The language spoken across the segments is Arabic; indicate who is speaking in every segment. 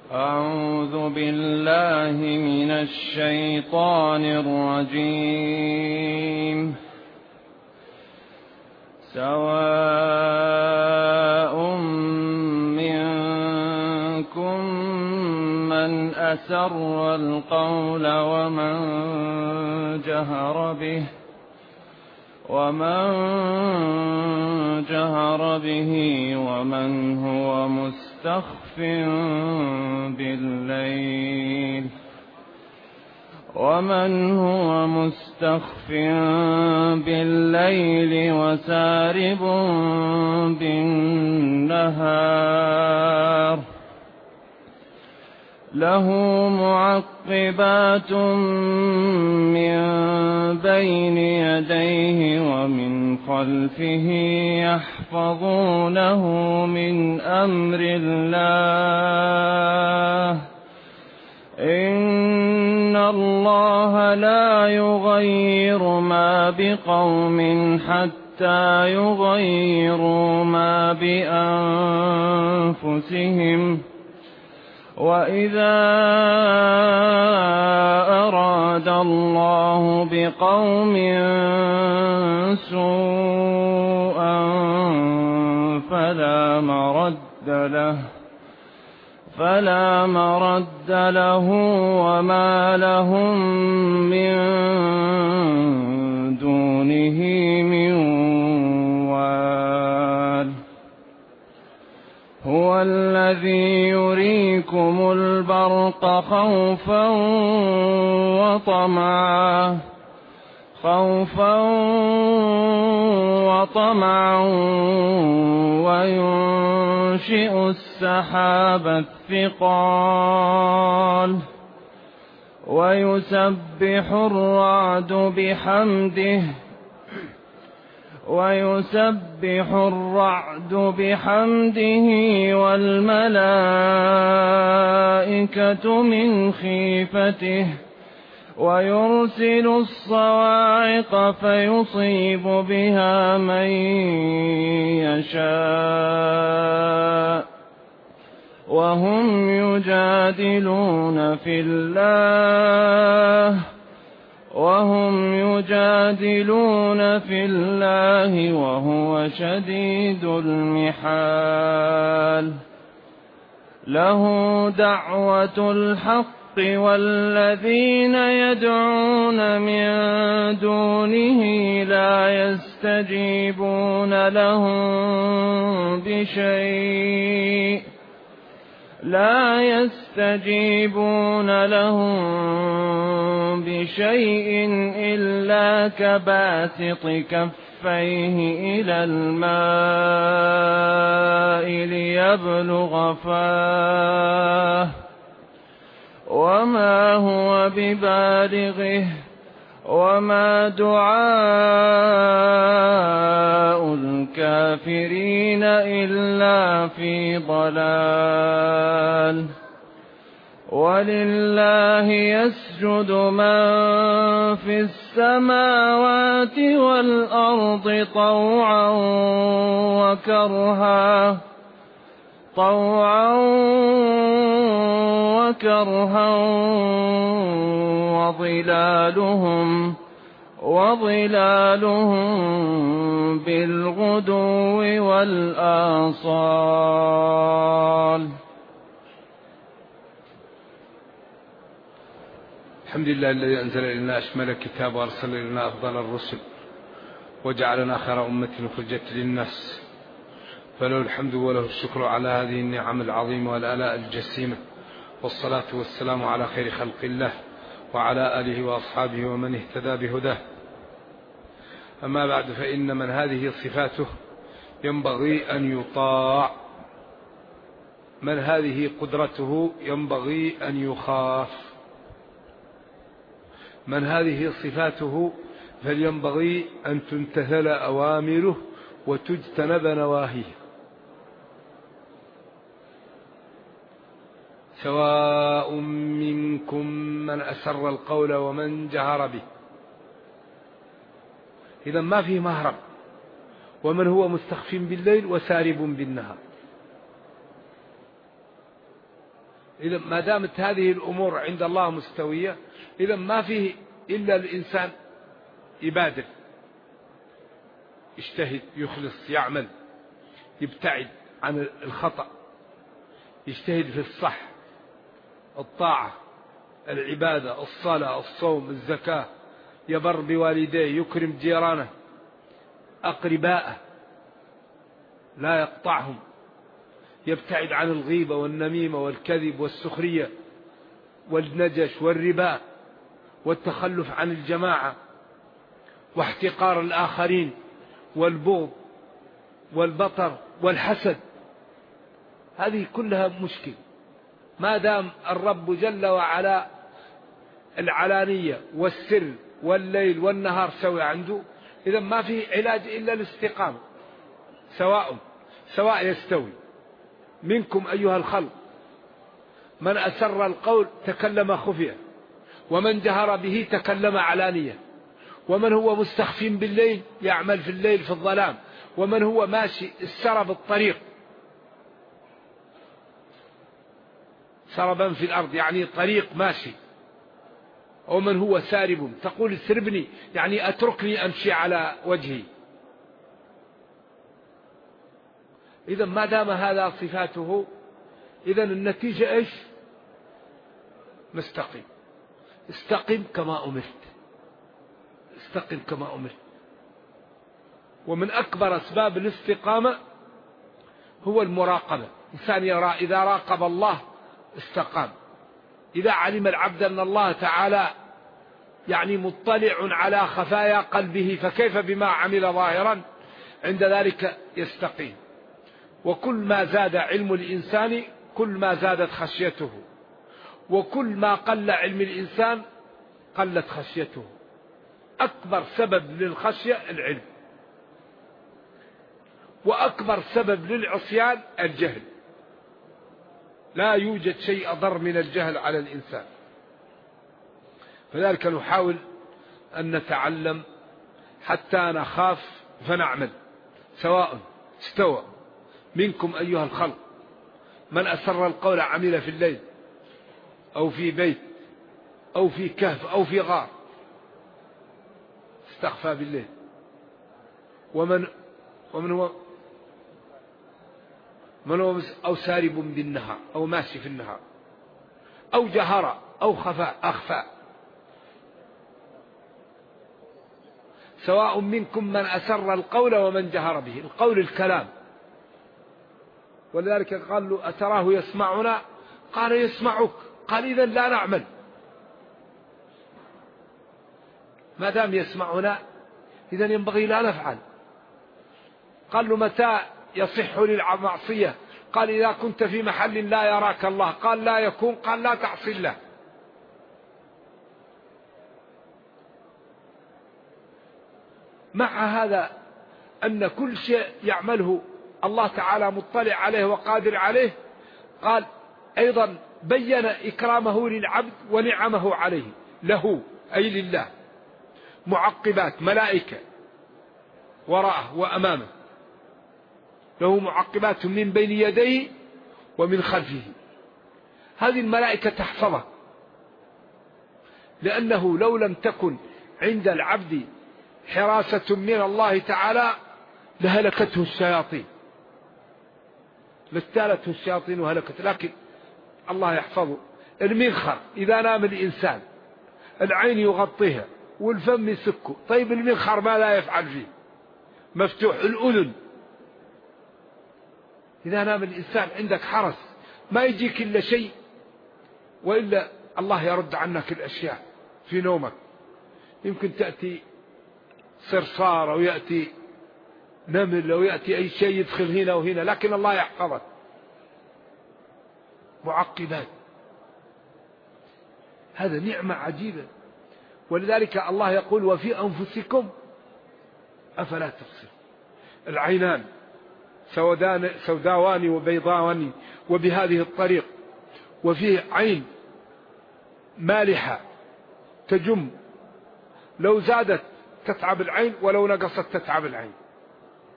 Speaker 1: أعوذ بالله من الشيطان الرجيم. سواء منكم من أسر القول ومن جهر به ومن هو مستخف بالليل وسارب بالنهار له معقبات من بين يديه ومن خلفه يحفظونه من أمر الله إن الله لا يغير ما بقوم حتى يغيروا ما بأنفسهم وإذا أراد الله بقوم سوءا فلا مرد له وما لهم من دونه من وال هو الذي يريكم البرق خوفا وطمعا وينشئ السحاب الثقال ويسبح الرعد بحمده والملائكة من خيفته ويرسل الصواعق فيصيب بها من يشاء وهم يجادلون في الله وهو شديد المحال له دعوة الحق والذين يدعون من دونه لا يستجيبون لهم بشيء إلا كباسط كفيه إلى الماء ليبلغ فاه وما هو ببالغه وما دعاء الكافرين إلا في ضلال ولله يسجد من في السماوات والأرض طوعا وكرها وظلالهم بالغدو والآصال.
Speaker 2: الحمد لله الذي أنزل إلينا أشمل الكتاب وأرسل إلينا أفضل الرسل وجعلنا خير أمة أخرجت للناس، فله الحمد وله الشكر على هذه النعم العظيمة والآلاء الجسيمة، والصلاة والسلام على خير خلق الله وعلى آله وأصحابه ومن اهتدى بهداه. أما بعد، فإن من هذه صفاته ينبغي أن يطاع، من هذه قدرته ينبغي أن يخاف، من هذه صفاته فلينبغي أن تمتثل أوامره وتجتنب نواهيه. سواء منكم من أسر القول ومن جهر به. إذا ما فيه مهرب، ومن هو مستخف بالليل وسارب بالنهار. إذا ما دامت هذه الأمور عند الله مستوية، إذا ما فيه إلا الإنسان يبادر، يجتهد، يخلص، يعمل، يبتعد عن الخطأ، يجتهد في الصح، الطاعة، العبادة، الصلاة، الصوم، الزكاة، يبر بوالديه، يكرم جيرانه، أقرباءه لا يقطعهم، يبتعد عن الغيبة والنميمة والكذب والسخرية والنجش والربا والتخلف عن الجماعة واحتقار الآخرين والبغض والبطر والحسد. هذه كلها مشكل. ما دام الرب جل وعلا العلانية والسر والليل والنهار سوي عنده، إذا ما فيه علاج إلا الاستقامة. سواء يستوي منكم أيها الخلق من أسر القول تكلم خفية، ومن جهر به تكلم علانية، ومن هو مستخف بالليل يعمل في الليل في الظلام، ومن هو ماشي السرب الطريق سربا في الأرض يعني طريق ماشي، ومن هو سارب تقول سربني يعني أتركني أمشي على وجهي. إذا ما دام هذا صفاته، إذا النتيجة إيش؟ مستقيم. استقم كما أمرت، استقم كما أمرت. ومن أكبر أسباب الاستقامة هو المراقبة. إنسان يرى إذا راقب الله استقام. إذا علم العبد أن الله تعالى يعني مطلع على خفايا قلبه فكيف بما عمل ظاهرا، عند ذلك يستقيم. وكل ما زاد علم الإنسان كل ما زادت خشيته، وكل ما قل علم الإنسان قلت خشيته. أكبر سبب للخشية العلم، وأكبر سبب للعصيان الجهل. لا يوجد شيء أضر من الجهل على الإنسان. فذلك نحاول أن نتعلم حتى نخاف فنعمل. سواء استوى منكم أيها الخلق من أسر القول عمل في الليل أو في بيت أو في كهف أو في غار استخفى بالليل، ومن هو أو سارب بالنهار أو ماشي في النهار أو جهر أو أخفى. سواء منكم من أسر القول ومن جهر به. القول الكلام، ولذلك قال له أتراه يسمعنا؟ قال يسمعك. قال إذن لا نعمل. ما دام يسمعنا إذن ينبغي لا نفعل. قال له متى يصح للمعصية؟ قال إذا كنت في محل لا يراك الله. قال لا يكون. قال لا تعصي الله. مع هذا أن كل شيء يعمله الله تعالى مطلع عليه وقادر عليه، قال أيضا بين إكرامه للعبد ونعمه عليه له أي لله، معقبات ملائكة وراءه وأمامه، له معقبات من بين يديه ومن خلفه. هذه الملائكة تحفظه، لأنه لو لم تكن عند العبد حراسة من الله تعالى لهلكته الشياطين، لاستالته الشياطين وهلكته. لكن الله يحفظه. المنخر إذا نام الإنسان العين يغطيها والفم يسكه. طيب المنخر ما لا يفعل فيه؟ مفتوح. الأذن إذا نام الإنسان عندك حرس، ما يجيك إلا شيء وإلا الله يرد عنك الأشياء في نومك. يمكن تأتي صرصار أو يأتي نمل أو يأتي أي شيء يدخل هنا وهنا، لكن الله يحفظك. معقبات، هذا نعمة عجيبة. ولذلك الله يقول وفي أنفسكم أفلا تبصرون. العينان سوداوان وبيضاوان وبهذه الطريق، وفيه عين مالحة تجم، لو زادت تتعب العين ولو نقصت تتعب العين.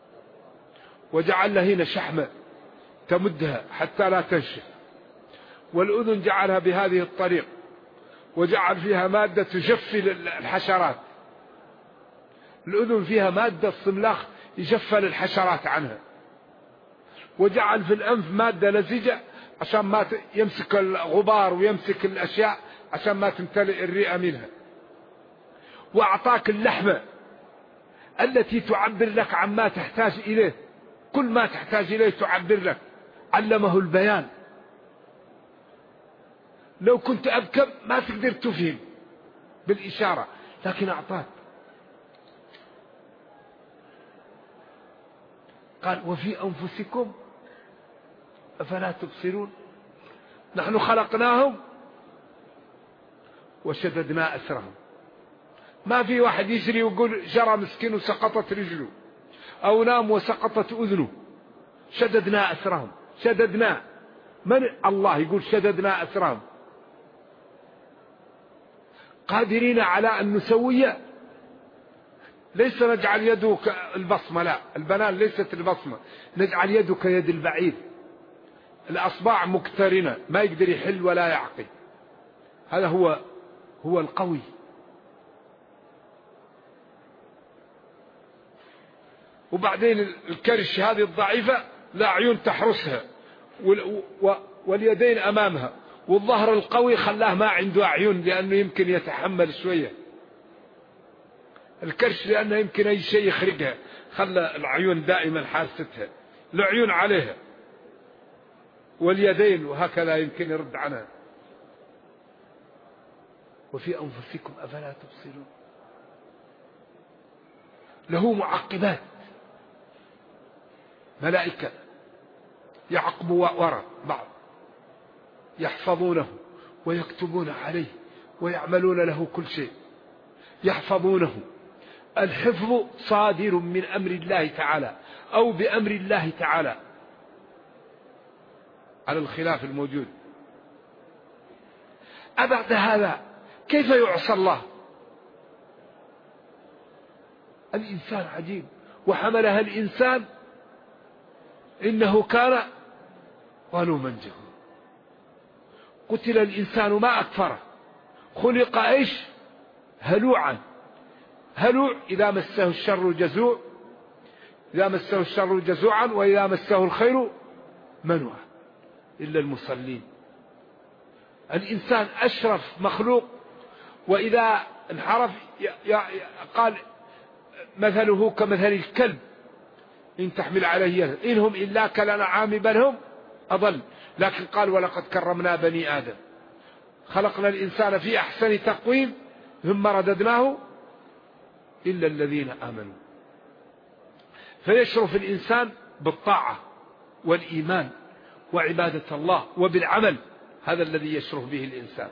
Speaker 2: وجعل هنا شحمة تمدها حتى لا تنشف، والأذن جعلها بهذه الطريقة، وجعل فيها مادة تجفي الحشرات. الأذن فيها مادة صملاخ يجفل الحشرات عنها، وجعل في الأنف مادة لزجة عشان ما يمسك الغبار ويمسك الأشياء عشان ما تمتلئ الرئة منها. وأعطاك اللحمة التي تعبر لك عما تحتاج إليه، كل ما تحتاج إليه تعبر لك. علمه البيان، لو كنت أبكم ما تقدر تفهم بالإشارة، لكن أعطاك. قال وفي أنفسكم أفلا تبصرون. نحن خلقناهم وشددنا أسرهم. ما في واحد يجري ويقول جرى مسكين وسقطت رجله، أو نام وسقطت أذنه. شددنا أسرهم. شددنا، من الله يقول شددنا أسرهم. قادرين على أن نسوي، ليس نجعل يده البصمة، لا، البنان ليست البصمة، نجعل يده كيد البعير، الأصبع مقترنة ما يقدر يحل ولا يعقل. هذا هو القوي. وبعدين الكرش هذه الضعيفة لا عيون تحرسها، واليدين أمامها، والظهر القوي خلاه ما عنده عيون لأنه يمكن يتحمل شوية. الكرش لأنه يمكن أي شيء يخرجها، خلى العيون دائما حاستها، العيون عليها، واليدين وهكذا يمكن يرد عنها. وفي أنفسكم أفلا تبصرون. له معقبات ملائكة يعقبوا وراء بعض، يحفظونه ويكتبون عليه ويعملون له كل شيء، يحفظونه. الحفظ صادر من أمر الله تعالى أو بأمر الله تعالى على الخلاف الموجود. أبعد هذا كيف يعصى الله؟ الإنسان عجيب. وحملها الإنسان إنه كان ظلوما جهولا. قتل الإنسان ما أكفره، خلق إيش؟ هلوعا. هلوع إذا مسه الشر جزوع، إذا مسه الشر جزوعا، وإذا مسه الخير منوعا، إلا المصلين. الإنسان أشرف مخلوق، وإذا انحرف قال مثله كمثل الكلب إن تحمل عليه يلهث، إنهم إلا كالأنعام بل هم أضل. لكن قال ولقد كرمنا بني آدم، خلقنا الإنسان في أحسن تقويم ثم رددناه إلا الذين آمنوا. فيشرف الإنسان بالطاعة والإيمان وعبادة الله وبالعمل، هذا الذي يشرف به الإنسان.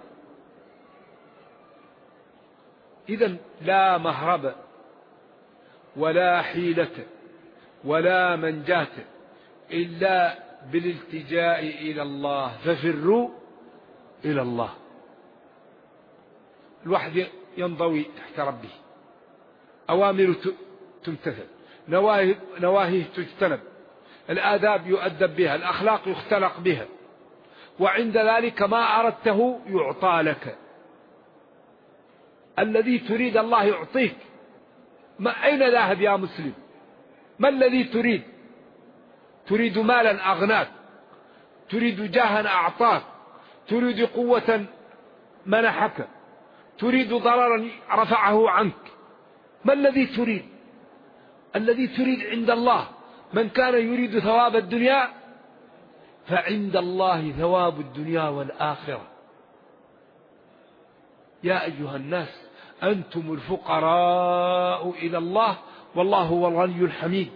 Speaker 2: إذن لا مهرب ولا حيلة ولا منجاة إلا بالالتجاء إلى الله، ففروا إلى الله. الواحد ينضوي تحت ربه، أوامر تمتثل، نواهيه تجتنب، الآداب يؤدب بها، الأخلاق يختلق بها، وعند ذلك ما أردته يعطى لك. الذي تريد الله يعطيك. أين ذاهب يا مسلم؟ ما الذي تريد؟ تريد مالا أغناك، تريد جاها أعطاك، تريد قوة منحك، تريد ضررا رفعه عنك. ما الذي تريد؟ الذي تريد عند الله. من كان يريد ثواب الدنيا فعند الله ثواب الدنيا والآخرة. يا أيها الناس أنتم الفقراء إلى الله والله هو الغني الحميد.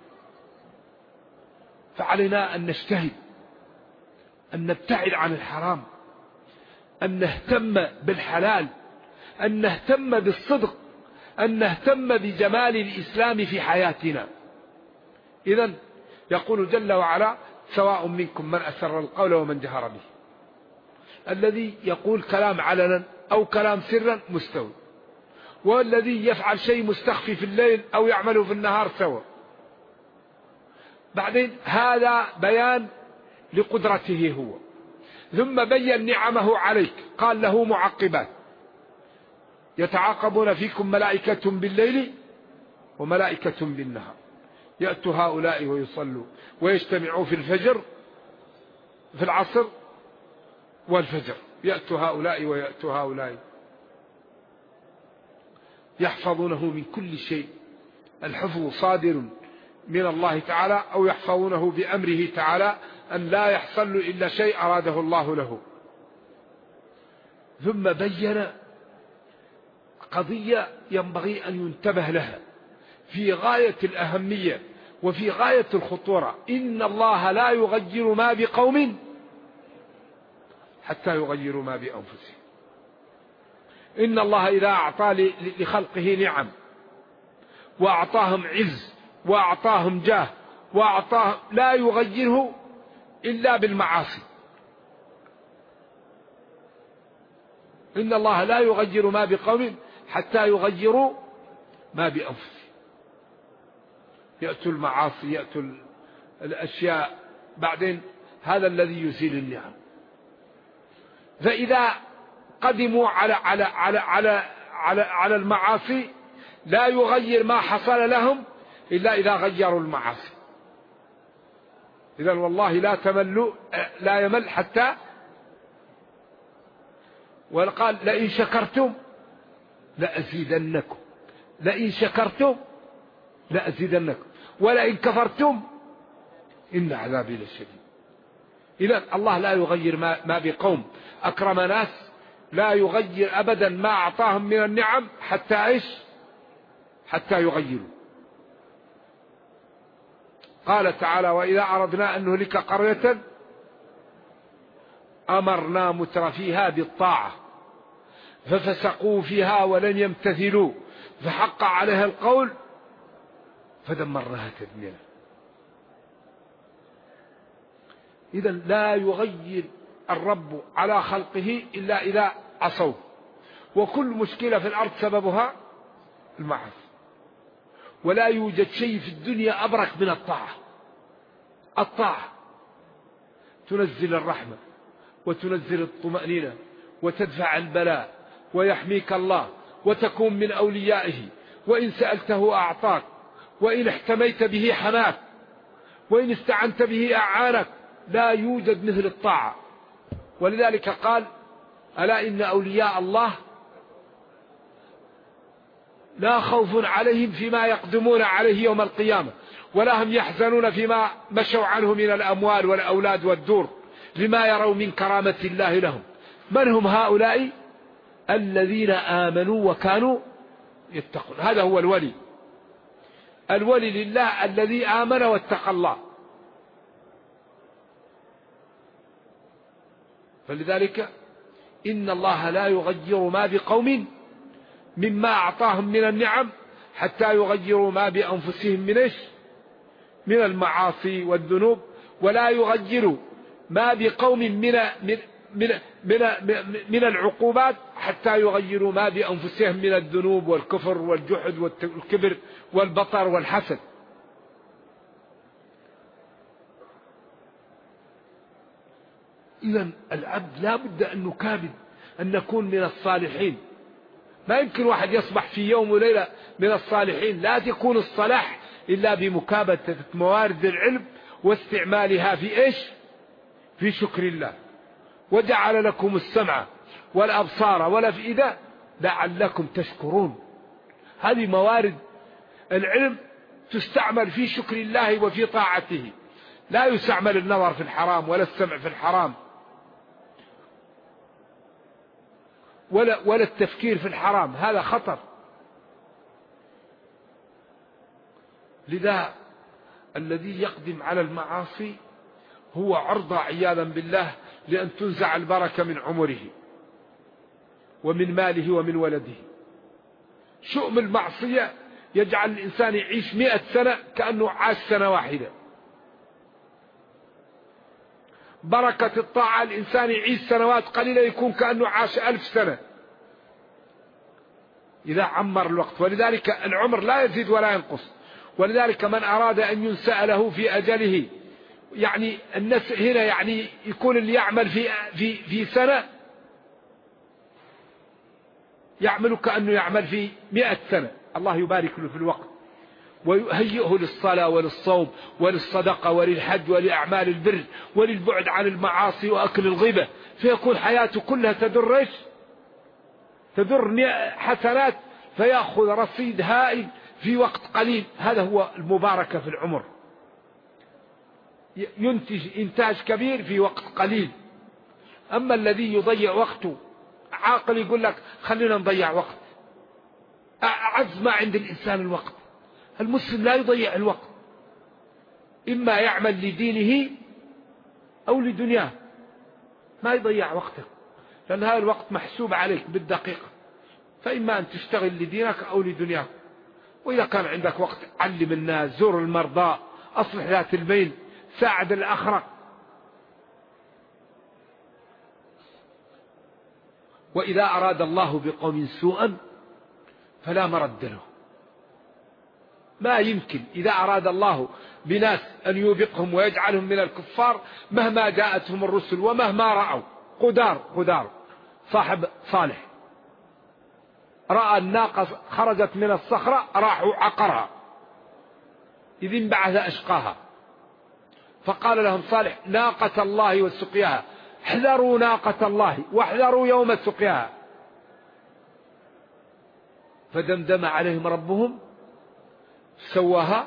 Speaker 2: فعلينا أن نجتهد، أن نبتعد عن الحرام، أن نهتم بالحلال، أن نهتم بالصدق، أن نهتم بجمال الإسلام في حياتنا. إذن يقول جل وعلا سواء منكم من أسر القول ومن جهر به. الذي يقول كلام علنا أو كلام سرا مستوي، والذي يفعل شيء مستخفي في الليل أو يعمله في النهار سوى. بعدين هذا بيان لقدرته هو.
Speaker 3: ثم بين نعمه عليك، قال له معقبات: يتعاقبون فيكم ملائكة بالليل وملائكة بالنهار، يأتوا هؤلاء ويصلوا ويجتمعوا في الفجر، في العصر والفجر، يأتوا هؤلاء ويأتوا هؤلاء، يحفظونه من كل شيء. الحفظ صادر من الله تعالى، أو يحفظونه بأمره تعالى أن لا يحصل إلا شيء أراده الله له. ثم بين قضية ينبغي أن ينتبه لها في غاية الأهمية وفي غاية الخطورة: إن الله لا يغير ما بقوم حتى يغيروا ما بأنفسهم. إن الله إذا أعطى لخلقه نعم وأعطاهم عز وأعطاهم جاه وأعطاهم، لا يغيره إلا بالمعاصي. إن الله لا يغير ما بقوم حتى يغيروا ما بأنفسهم. يأتوا المعاصي، يأتوا الأشياء، بعدين هذا الذي يزيل النعم. فإذا قدموا على المعاصي لا يغير ما حصل لهم إلا إذا غيروا المعاصي. إذن والله لا يمل حتى، وقال: لئن شكرتم لأزيدنكم، لئن شكرتم لأزيدنكم ولئن كفرتم إن عذابي لشديد. إذن الله لا يغير ما بقوم. أكرم ناس لا يغير أبدا ما أعطاهم من النعم حتى يغيروا. قال تعالى: وإذا أردنا أن نهلك قرية أمرنا مترفيها بالطاعة ففسقوا فيها ولن يمتثلوا فحق عليها القول فدمرناها تدميرا. إذن لا يغير الرب على خلقه إلا إذا عصوا، وكل مشكلة في الأرض سببها المعاصي. ولا يوجد شيء في الدنيا أبرك من الطاعة. الطاعة تنزل الرحمة وتنزل الطمأنينة وتدفع البلاء ويحميك الله وتكون من أوليائه، وإن سألته أعطاك، وإن احتميت به حماك، وإن استعنت به أعانك. لا يوجد مثل الطاعة. ولذلك قال: ألا إن أولياء الله لا خوف عليهم فيما يقدمون عليه يوم القيامة ولا هم يحزنون فيما مشوا عنه من الأموال والأولاد والدور لما يروا من كرامة الله لهم. من هم هؤلاء؟ الذين آمنوا وكانوا يتقون. هذا هو الولي. الولي لله الذي آمن واتقى الله. فلذلك إن الله لا يغير ما بقوم مما أعطاهم من النعم حتى يغيروا ما بأنفسهم من المعاصي والذنوب، ولا يغيروا ما بقوم من العقوبات حتى يغيروا ما بأنفسهم من الذنوب والكفر والجحد والكبر والبطر والحسد. إذن العبد لا بد أن نكابد أن نكون من الصالحين. ما يمكن واحد يصبح في يوم وليلة من الصالحين. لا تكون الصلاح إلا بمكابدة موارد العلم واستعمالها في شكر الله. وجعل لكم السمع والأبصار والأفئدة لعلكم تشكرون. هذه موارد العلم تستعمل في شكر الله وفي طاعته. لا يستعمل النظر في الحرام ولا السمع في الحرام ولا التفكير في الحرام. هذا خطر. لذا الذي يقدم على المعاصي هو عرضة عياذا بالله لأن تنزع البركة من عمره ومن ماله ومن ولده. شؤم المعصية يجعل الإنسان يعيش 100 سنة كأنه عاش سنة واحدة. بركة الطاعة الإنسان يعيش سنوات قليلة يكون كأنه عاش 1000 سنة إذا عمر الوقت. ولذلك العمر لا يزيد ولا ينقص. ولذلك من أراد أن ينسأ له في أجله يعني الناس هنا يعني يكون اللي يعمل في سنة يعمل كأنه يعمل في 100 سنة. الله يبارك له في الوقت ويهيئه للصلاة وللصوم وللصدقة وللحج ولأعمال البر وللبعد عن المعاصي وأكل الغيبة، فيكون حياته كلها تدر حسنات، فيأخذ رصيد هائل في وقت قليل. هذا هو المباركة في العمر، ينتج إنتاج كبير في وقت قليل. أما الذي يضيع وقته، عاقل يقول لك خلينا نضيع وقت، أعز ما عند الإنسان الوقت. المسلم لا يضيع الوقت، إما يعمل لدينه أو لدنياه، ما يضيع وقته، لأن هذا الوقت محسوب عليك بالدقيقة، فإما أن تشتغل لدينك أو لدنياك. وإذا كان عندك وقت علم الناس، زور المرضى، أصلح ذات البين، ساعد الآخرة. وإذا أراد الله بقوم سوءا فلا مرد له. ما يمكن إذا أراد الله بناس أن يوبقهم ويجعلهم من الكفار مهما جاءتهم الرسل ومهما رأوا. قدار صاحب صالح رأى الناقة خرجت من الصخرة، راحوا عقرها، إذ انبعث أشقاها، فقال لهم صالح ناقة الله وسقياها، احذروا ناقة الله واحذروا يوم سقياها، فدمدم عليهم ربهم سواها.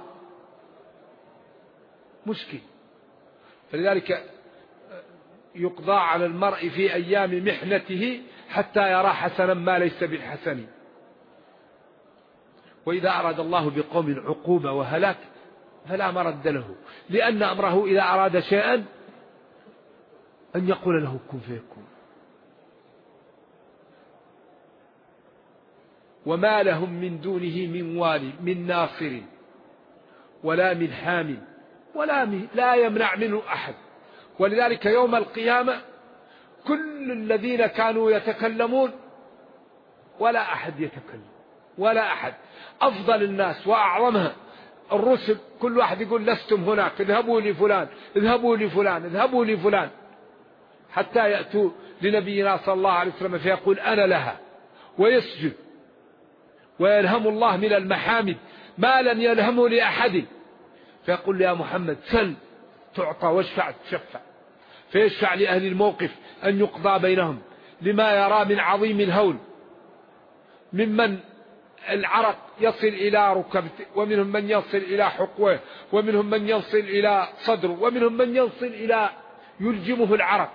Speaker 3: مشكل. فلذلك يقضى على المرء في أيام محنته حتى يرى حسنا ما ليس بالحسن. وإذا أراد الله بقوم عقوبة وهلاك فلا مرد له، لأن أمره إذا أراد شيئا أن يقول له كن فيكون. وما لهم من دونه من والي من ناصر ولا من حام لا يمنع منه أحد. ولذلك يوم القيامة كل الذين كانوا يتكلمون ولا أحد يتكلم، ولا أحد. أفضل الناس وأعظمها الرسل، كل واحد يقول لستم هناك، اذهبوا لفلان اذهبوا لفلان اذهبوا لفلان، حتى يأتوا لنبينا صلى الله عليه وسلم فيقول أنا لها، ويسجد ويلهم الله من المحامد ما لم يلهمه لأحد، فيقول يا محمد سل تعطى واشفع تشفع، فيشفع لأهل الموقف أن يقضى بينهم لما يرى من عظيم الهول، ممن العرق يصل إلى ركبته، ومنهم من يصل إلى حقوه، ومنهم من يصل إلى صدره، ومنهم من يصل إلى يلجمه العرق.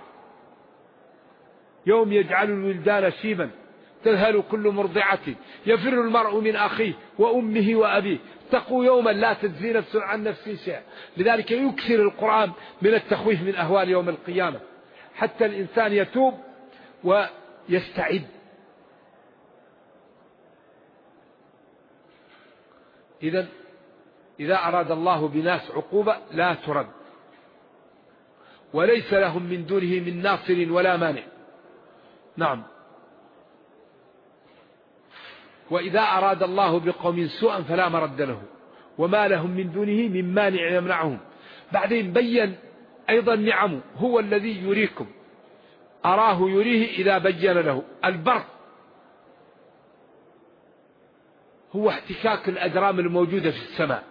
Speaker 3: يوم يجعل الولدان شيبا تذهل كل مرضعة يفر المرء من أخيه وأمه وأبيه، اتقوا يوما لا تجزي نفس عن نفس شيئا. لذلك يكثر القرآن من التخويف من أهوال يوم القيامة حتى الإنسان يتوب ويستعد. إذا أراد الله بناس عقوبة لا ترد، وليس لهم من دونه من ناصر ولا مانع. نعم. وإذا أراد الله بقوم سوءا فلا مرد له، وما لهم من دونه من مانع يمنعهم. بعدين بين أيضا نعمه، هو الذي يريكم، أراه يريه إذا بين له. البرق هو احتكاك الأجرام الموجودة في السماء،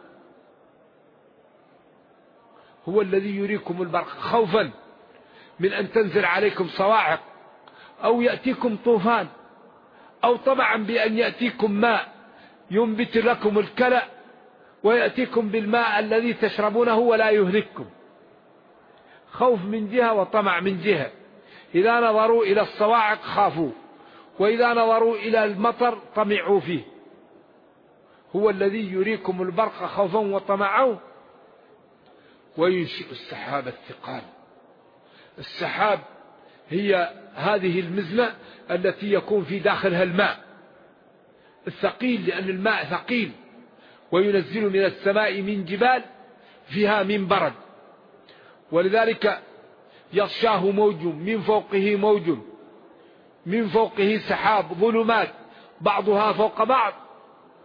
Speaker 3: هو الذي يريكم البرق خوفا من أن تنزل عليكم صواعق أو يأتيكم طوفان، أو طمعا بأن يأتيكم ماء ينبت لكم الكلأ ويأتيكم بالماء الذي تشربونه ولا يهلككم. خوف من جهة وطمع من جهة. إذا نظروا إلى الصواعق خافوا، وإذا نظروا إلى المطر طمعوا فيه. هو الذي يريكم البرق خوفا وطمعا وينشئ السحاب الثقال. السحاب هي هذه المزنة التي يكون في داخلها الماء الثقيل، لأن الماء ثقيل، وينزل من السماء من جبال فيها من برد، ولذلك يغشاه موج من فوقه موج من فوقه سحاب ظلمات بعضها فوق بعض.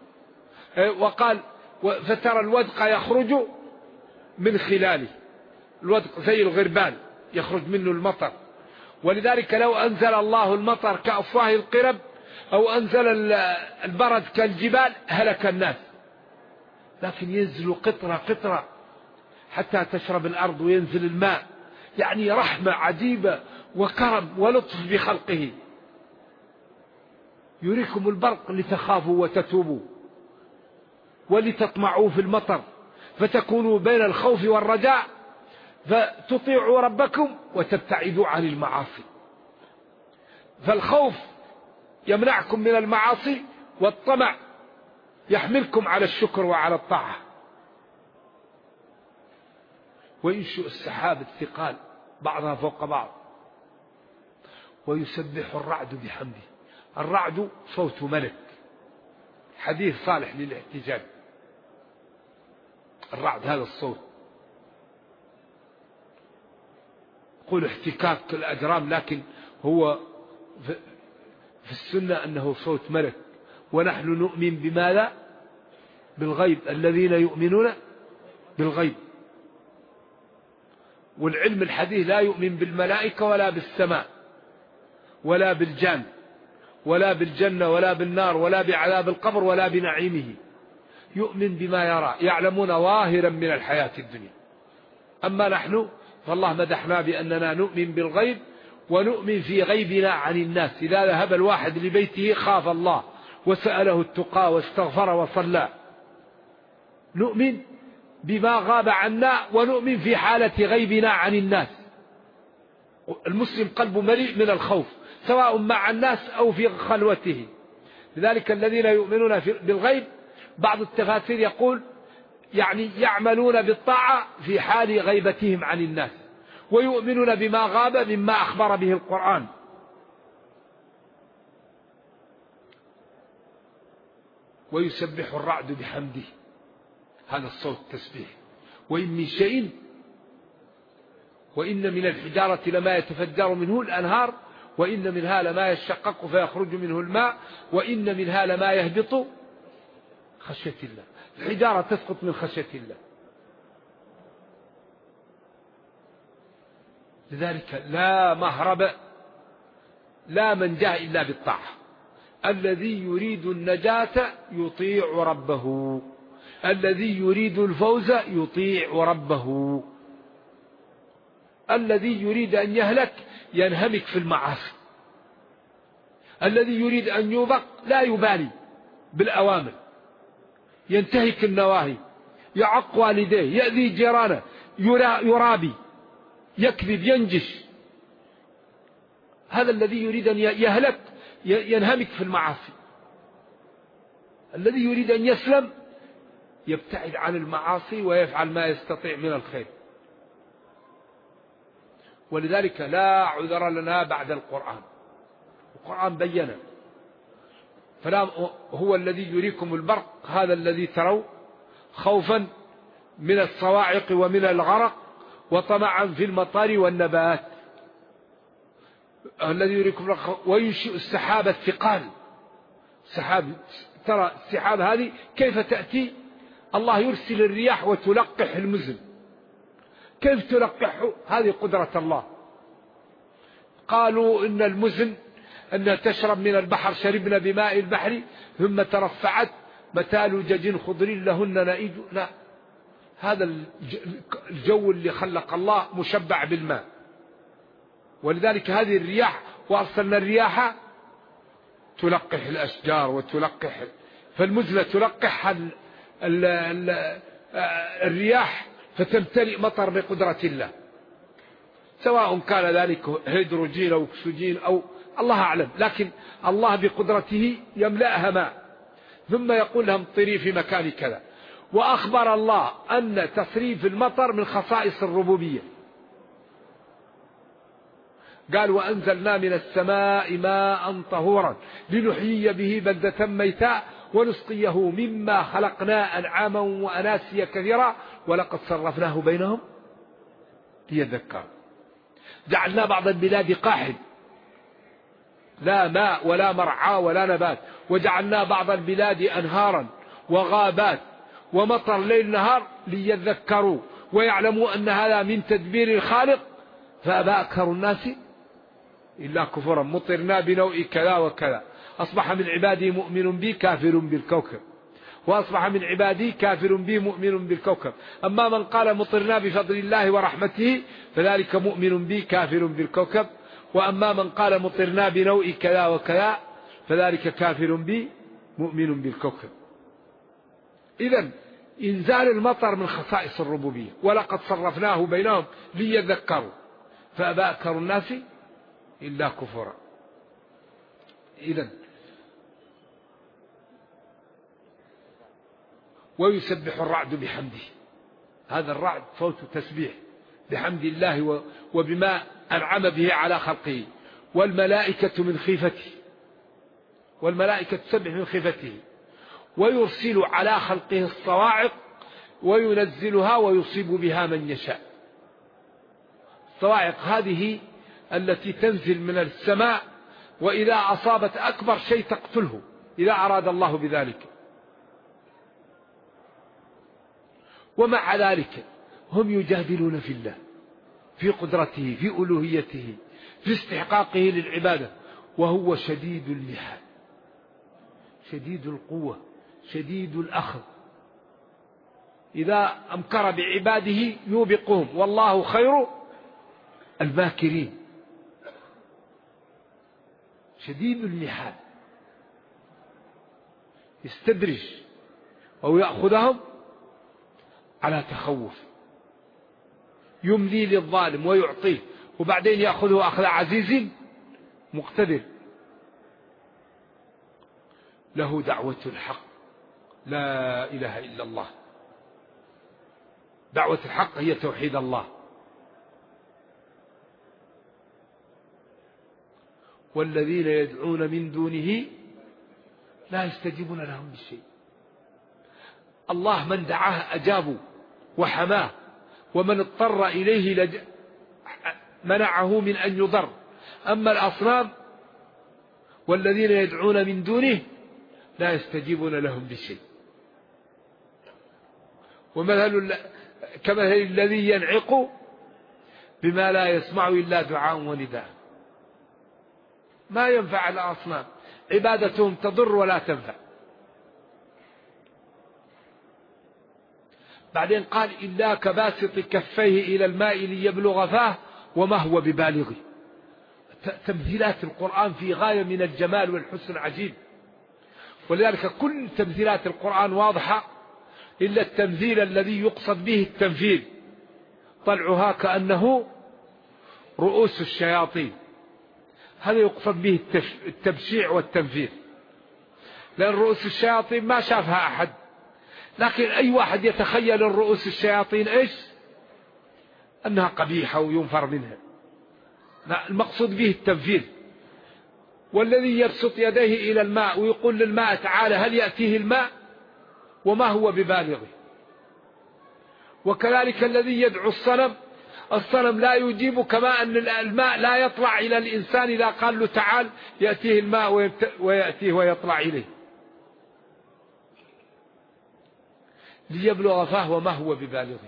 Speaker 3: وقال فترى الودق يخرج من خلاله. الودق زي الغربان يخرج منه المطر. ولذلك لو أنزل الله المطر كأفواه القرب أو أنزل البرد كالجبال هلك الناس، لكن ينزل قطرة قطرة حتى تشرب الأرض وينزل الماء. يعني رحمة عجيبة وكرم ولطف بخلقه. يريكم البرق لتخافوا وتتوبوا ولتطمعوا في المطر فتكونوا بين الخوف والرجاء فتطيعوا ربكم وتبتعدوا عن المعاصي. فالخوف يمنعكم من المعاصي والطمع يحملكم على الشكر وعلى الطاعة. وينشئ السحاب الثقال بعضها فوق بعض ويسبح الرعد بحمده. الرعد صوت ملك، حديث صالح للاحتجاج. الرعد هذا الصوت، قول احتكاك الأجرام، لكن هو في السنة أنه صوت ملك. ونحن نؤمن بماذا؟ بالغيب، الذين يؤمنون بالغيب. والعلم الحديث لا يؤمن بالملائكة ولا بالسماء ولا بالجان ولا بالجنة ولا بالنار ولا بعذاب القبر ولا بنعيمه. يؤمن بما يرى، يعلمون ظاهرا من الحياة الدنيا. أما نحن فالله مدحنا بأننا نؤمن بالغيب ونؤمن في غيبنا عن الناس. إذا ذهب الواحد لبيته خاف الله وسأله التقى واستغفر وصلى. نؤمن بما غاب عنا ونؤمن في حالة غيبنا عن الناس. المسلم قلبه مليء من الخوف سواء مع الناس أو في خلوته. لذلك الذين يؤمنون بالغيب بعض التفاسير يقول يعني يعملون بالطاعة في حال غيبتهم عن الناس، ويؤمنون بما غاب مما أخبر به القرآن. ويسبح الرعد بحمده، هذا الصوت تسبيح. وإن من شيء وإن من الحجارة لما يتفجر منه الأنهار وإن منها لما يشقق فيخرج منه الماء وإن منها لما يهبط خشية الله. الحجارة تسقط من خشية الله. لذلك لا مهرب لا منجا إلا بالطاعة. الذي يريد النجاة يطيع ربه، الذي يريد الفوز يطيع ربه. الذي يريد أن يهلك ينهمك في المعاصي. الذي يريد أن يوبق لا يبالي بالأوامر، ينتهك النواهي، يعق والديه، يأذي جيرانه، يرابي، يكذب، ينجش. هذا الذي يريد أن يهلك ينهمك في المعاصي. الذي يريد أن يسلم يبتعد عن المعاصي ويفعل ما يستطيع من الخير. ولذلك لا عذر لنا بعد القرآن. القرآن بيّن. فلا هو الذي يريكم البرق، هذا الذي تروا خوفا من الصواعق ومن الغرق وطمعا في المطر والنبات. الذي يريكم البرق وينشئ السحاب الثقال. سحاب، ترى السحاب هذه كيف تأتي؟ الله يرسل الرياح وتلقح المزن. كيف تلقحه؟ هذه قدرة الله. قالوا إن المزن أنها تشرب من البحر، شربنا بماء البحر ثم ترفعت متال جج خضر لهن نائج. لا، هذا الجو اللي خلق الله مشبع بالماء. ولذلك هذه الرياح، وأرسلنا الرياح تلقح الأشجار وتلقح، فالمزنة تلقح الرياح فتمتلئ مطر بقدرة الله، سواء كان ذلك هيدروجين أو أكسجين أو الله أعلم، لكن الله بقدرته يملأها ماء ثم يقول لهم طري في مكان كذا. وأخبر الله أن تصريف المطر من خصائص الربوبية. قال وأنزلنا من السماء ماء طهورا لنحيي به بلدة ميتا ونسقيه مما خلقنا أنعاما وأناسيا كثيرا ولقد صرفناه بينهم ليذكروا. جعلنا بعض البلاد قاحل لا ماء ولا مرعى ولا نبات، وجعلنا بعض البلاد أنهارا وغابات ومطر ليل نهار ليذكروا ويعلموا أن هذا من تدبير الخالق، فأبى أكثر الناس إلا كفرا. مطرنا بنوء كذا وكذا، أصبح من عبادي مؤمن بي كافر بالكوكب، وأصبح من عبادي كافر بي مؤمن بالكوكب. أما من قال مطرنا بفضل الله ورحمته فذلك مؤمن بي كافر بالكوكب، وأما من قال مطرنا بنوء كذا وكذا فذلك كافر بي مؤمن بالكوكب. إذن إنزال المطر من خصائص الربوبية، ولقد صرفناه بينهم ليذكروا فأبى أكثر الناس إلا كفرا. إذن ويسبح الرعد بحمده، هذا الرعد فوت تسبيح بحمد الله وبما أنعم به على خلقه، والملائكة من خيفته، والملائكة تسبح من خيفته، ويرسل على خلقه الصواعق وينزلها ويصيب بها من يشاء. الصواعق هذه التي تنزل من السماء، وإذا أصابت أكبر شيء تقتله إذا أراد الله بذلك. ومع ذلك هم يجادلون في الله، في قدرته، في ألوهيته، في استحقاقه للعبادة، وهو شديد المحال، شديد القوة، شديد الأخذ. إذا أمكر بعباده يوبقهم، والله خير الماكرين. شديد المحال، يستدرج أو يأخذهم على تخوف، يملي للظالم ويعطيه، وبعدين يأخذه أخذ عزيز مقتدر. له دعوة الحق، لا إله إلا الله. دعوة الحق هي توحيد الله. والذين يدعون من دونه لا يستجيبون لهم بالشيء. الله من دعاه أجابوا وحماه، ومن اضطر إليه منعه من أن يضر. أما الأصنام والذين يدعون من دونه لا يستجيبون لهم بشيء. ومثل كمثل الذي ينعق بما لا يسمع إلا دعاء ونداء. ما ينفع الأصنام، عبادتهم تضر ولا تنفع. بعدين قال إلا كباسط كفيه إلى الماء ليبلغ فاه وما هو ببالغه. تمثيلات القرآن في غاية من الجمال والحسن عجيب، ولذلك كل تمثيلات القرآن واضحة إلا التمثيل الذي يقصد به التنفيذ. طلعها كأنه رؤوس الشياطين، هذا يقصد به التبشيع والتنفيذ، لأن رؤوس الشياطين ما شافها أحد، لكن أي واحد يتخيل الرؤوس الشياطين إيش؟ أنها قبيحة وينفر منها. المقصود به التنفيذ. والذي يبسط يديه إلى الماء ويقول للماء تعالى، هل يأتيه الماء وما هو ببالغه. وكذلك الذي يدعو الصنم لا يجيب، كما أن الماء لا يطلع إلى الإنسان إذا قال له تعال يأتيه الماء ويأتيه ويطلع إليه. ليبلغ فاه وما هو ببالغه.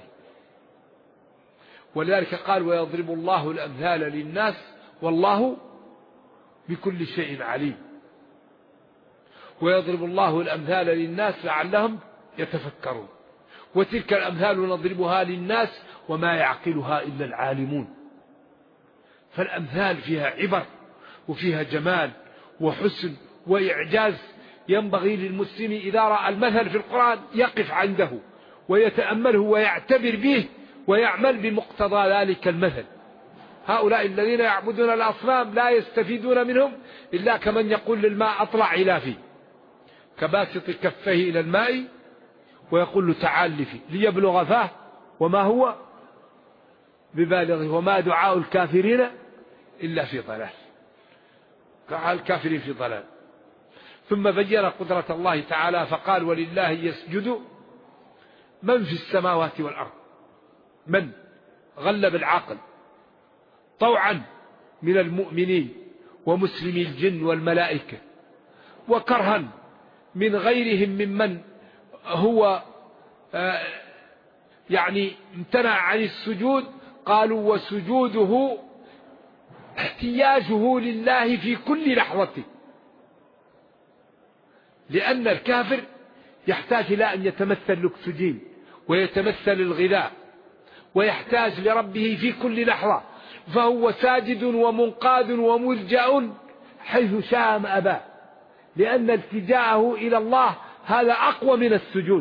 Speaker 3: ولذلك قال ويضرب الله الأمثال للناس والله بكل شيء عليم. ويضرب الله الأمثال للناس لعلهم يتفكرون. وتلك الأمثال نضربها للناس وما يعقلها إلا العالمون. فالأمثال فيها عبر وفيها جمال وحسن وإعجاز. ينبغي للمسلم إذا رأى المثل في القرآن يقف عنده ويتأمله ويعتبر به ويعمل بمقتضى ذلك المثل. هؤلاء الذين يعبدون الأصنام لا يستفيدون منهم إلا كمن يقول للماء أطلع إلى فيه، كباسط كفيه إلى الماء ويقول له تعال لفي ليبلغ فاه وما هو ببالغه وما دعاء الكافرين إلا في ضلال. الكافرين في ضلال. ثم بين قدرة الله تعالى فقال ولله يسجد من في السماوات والأرض. من غلب العقل طوعا من المؤمنين ومسلمي الجن والملائكة، وكرها من غيرهم ممن هو يعني امتنع عن السجود، قالوا وسجوده احتياجه لله في كل لحظة، لأن الكافر يحتاج إلى أن يتمثل الأكسجين ويتمثل الغذاء ويحتاج لربه في كل لحظة، فهو ساجد ومنقاد وملجأ حيث شاء ما أبى، لأن التجاءه إلى الله هذا أقوى من السجود،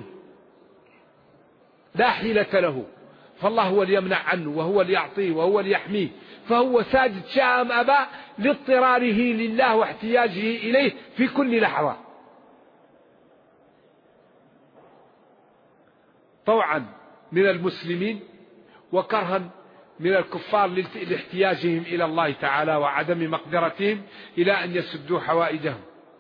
Speaker 3: لا حيلة له، فالله هو اللي يمنع عنه وهو اللي يعطيه وهو اللي يحميه، فهو ساجد شاء ما أبى لاضطراره لله واحتياجه إليه في كل لحظة، طوعا من المسلمين وكرها من الكفار لاحتياجهم إلى الله تعالى وعدم مقدرتهم إلى أن يسدوا حوائجهم.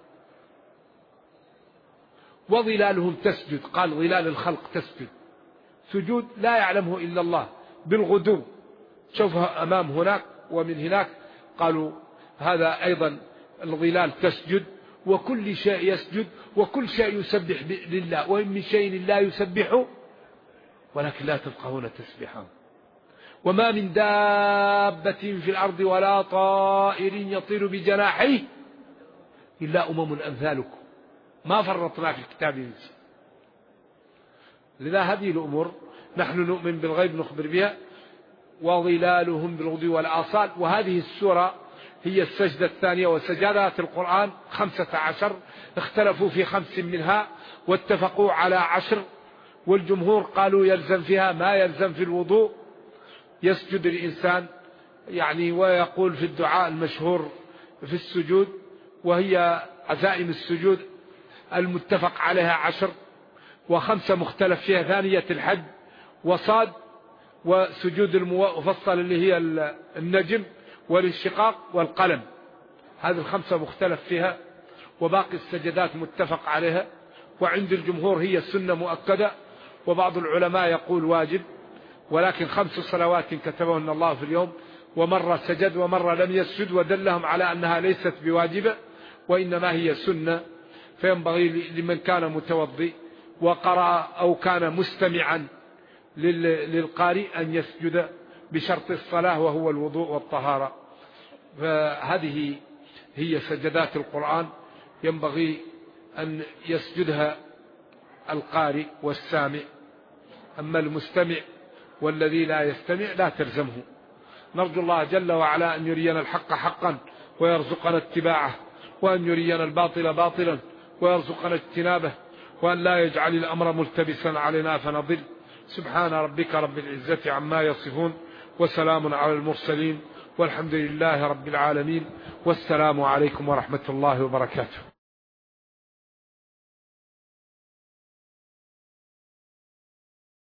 Speaker 3: وظلالهم تسجد، قال ظلال الخلق تسجد، سجود لا يعلمه إلا الله بالغدو، شوفها أمام هناك ومن هناك، قالوا هذا أيضا الظلال تسجد، وكل شيء يسجد وكل شيء يسبح لله، وإن من شيء لا يسبحه ولكن لا تفقهون تسبحهم، وما من دابة في الأرض ولا طائر يطير بجناحيه إلا أمم أمثالكم ما فرطنا في الكتاب من شيء. لذا هذه الأمور نحن نؤمن بالغيب نخبر بها. وظلالهم بالغدو والآصال. وهذه السورة هي السجدة الثانية، وسجدات القرآن 15 اختلفوا في 5 منها واتفقوا على 10، والجمهور قالوا يلزم فيها ما يلزم في الوضوء. يسجد الإنسان يعني ويقول في الدعاء المشهور في السجود، وهي عزائم السجود المتفق عليها 10، و5 مختلف فيها، ثانية الحج وصاد، وسجود المفصل اللي هي النجم والانشقاق والقلم، هذه 5 مختلف فيها، وباقي السجدات متفق عليها. وعند الجمهور هي السنة مؤكدة، وبعض العلماء يقول واجب، ولكن 5 صلوات كتبهن الله في اليوم، ومرة سجد ومرة لم يسجد، ودلهم على أنها ليست بواجبة وإنما هي سنة. فينبغي لمن كان متوضي وقرأ أو كان مستمعا للقارئ أن يسجد بشرط الصلاة وهو الوضوء والطهارة. فهذه هي سجدات القرآن، ينبغي أن يسجدها القارئ والسامع، أما المستمع والذي لا يستمع لا تلزمه. نرجو الله جل وعلا أن يرينا الحق حقا ويرزقنا اتباعه، وأن يرينا الباطل باطلا ويرزقنا اجتنابه، وأن لا يجعل الأمر ملتبسا علينا فنضل. سبحان ربك رب العزة عما يصفون، وسلام على المرسلين، والحمد لله رب العالمين، والسلام عليكم ورحمة الله وبركاته.